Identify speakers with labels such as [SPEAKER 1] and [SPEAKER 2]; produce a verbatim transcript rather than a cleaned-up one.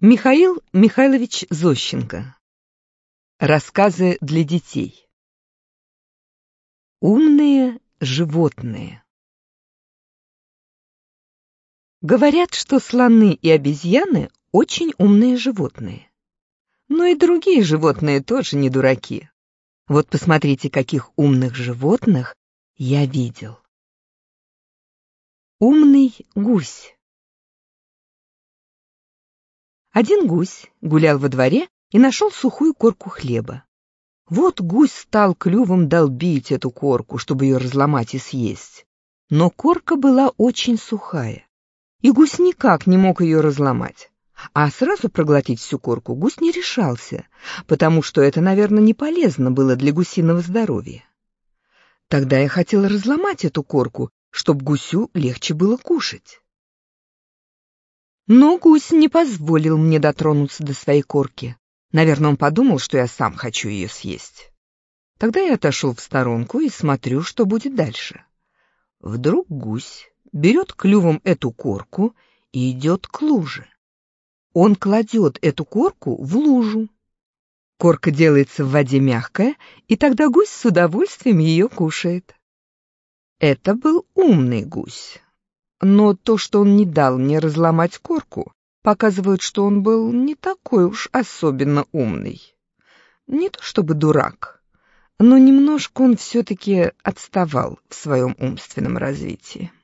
[SPEAKER 1] Михаил Михайлович Зощенко. Рассказы для детей. Умные животные. Говорят, что слоны и обезьяны очень умные животные. Но и другие животные тоже не дураки. Вот посмотрите, каких умных животных я видел. Умный гусь. Один гусь гулял во дворе и нашел сухую корку хлеба. Вот гусь стал клювом долбить эту корку, чтобы ее разломать и съесть. Но корка была очень сухая, и гусь никак не мог ее разломать. А сразу проглотить всю корку гусь не решался, потому что это, наверное, не полезно было для гусиного здоровья. Тогда я хотела разломать эту корку, чтобы гусю легче было кушать. Но гусь не позволил мне дотронуться до своей корки. Наверное, он подумал, что я сам хочу ее съесть. Тогда я отошел в сторонку и смотрю, что будет дальше. Вдруг гусь берет клювом эту корку и идет к луже. Он кладет эту корку в лужу. Корка делается в воде мягкая, и тогда гусь с удовольствием ее кушает. Это был умный гусь. Но то, что он не дал мне разломать корку, показывает, что он был не такой уж особенно умный. Не то чтобы дурак, но немножко он все-таки отставал в своем умственном развитии.